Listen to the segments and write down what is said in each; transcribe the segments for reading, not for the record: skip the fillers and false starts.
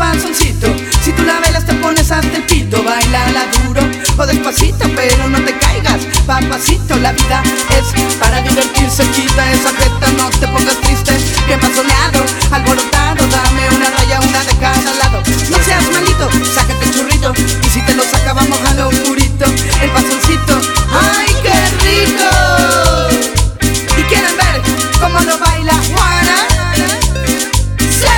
pasoncito. Si tú la bailas te pones hasta el pito. Bailala duro o despacito, pero no te caigas, papacito. La vida es para divertirse, quita esa jeta, no te pongas triste. Que más soleado, alborotado, dame una raya, una de cada lado. No seas malito, sácate el churrito, y si te lo saca vamos a lo oscurito. El pasoncito, ¡ay qué rico! ¿Y quieren ver cómo lo baila Juana? ¡Sí!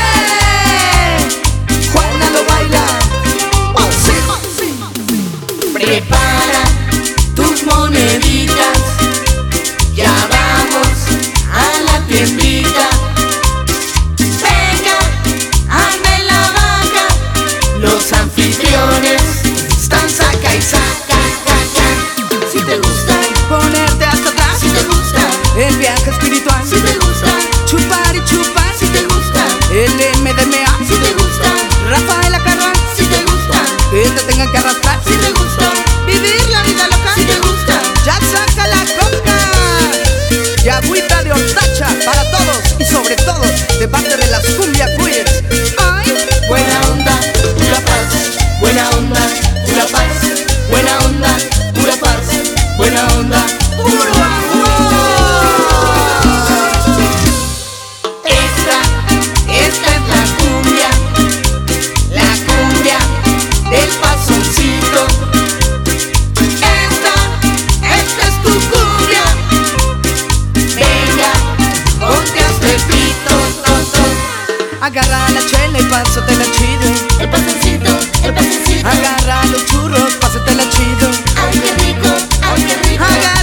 Juana lo baila. ¡Oh, sí! Prepara tus moneditas, ya vamos a la tiendita. Venga, hazme la vaca, los anfitriones están saca y saca, caca. Si te gusta Ponerte hasta atrás, si te gusta, el viaje espiritual. si te gusta, Chupar y chupar, si te gusta, el MDMA. si te gusta, Rafael Acarrá, si te gusta, que te tengan que arrastrar. si te gusta, Vivir la vida loca, si te gusta. ya saca la coca. Y agüita de hortacha para todos y sobre todo de parte de las cumbia queens. Ay, Buena onda, pura paz. Buena onda, pura paz. Buena onda, pura paz. Buena onda, puro amor. esta es la cumbia del pasoncito. Esta es tu cumbia. Venga, ponte hasta el pito, Agarra la chela y pásatela chido. el pasoncito, el pasoncito. Agarra los churros, pásatela chido. Ay, qué rico, ay, qué rico. Agarra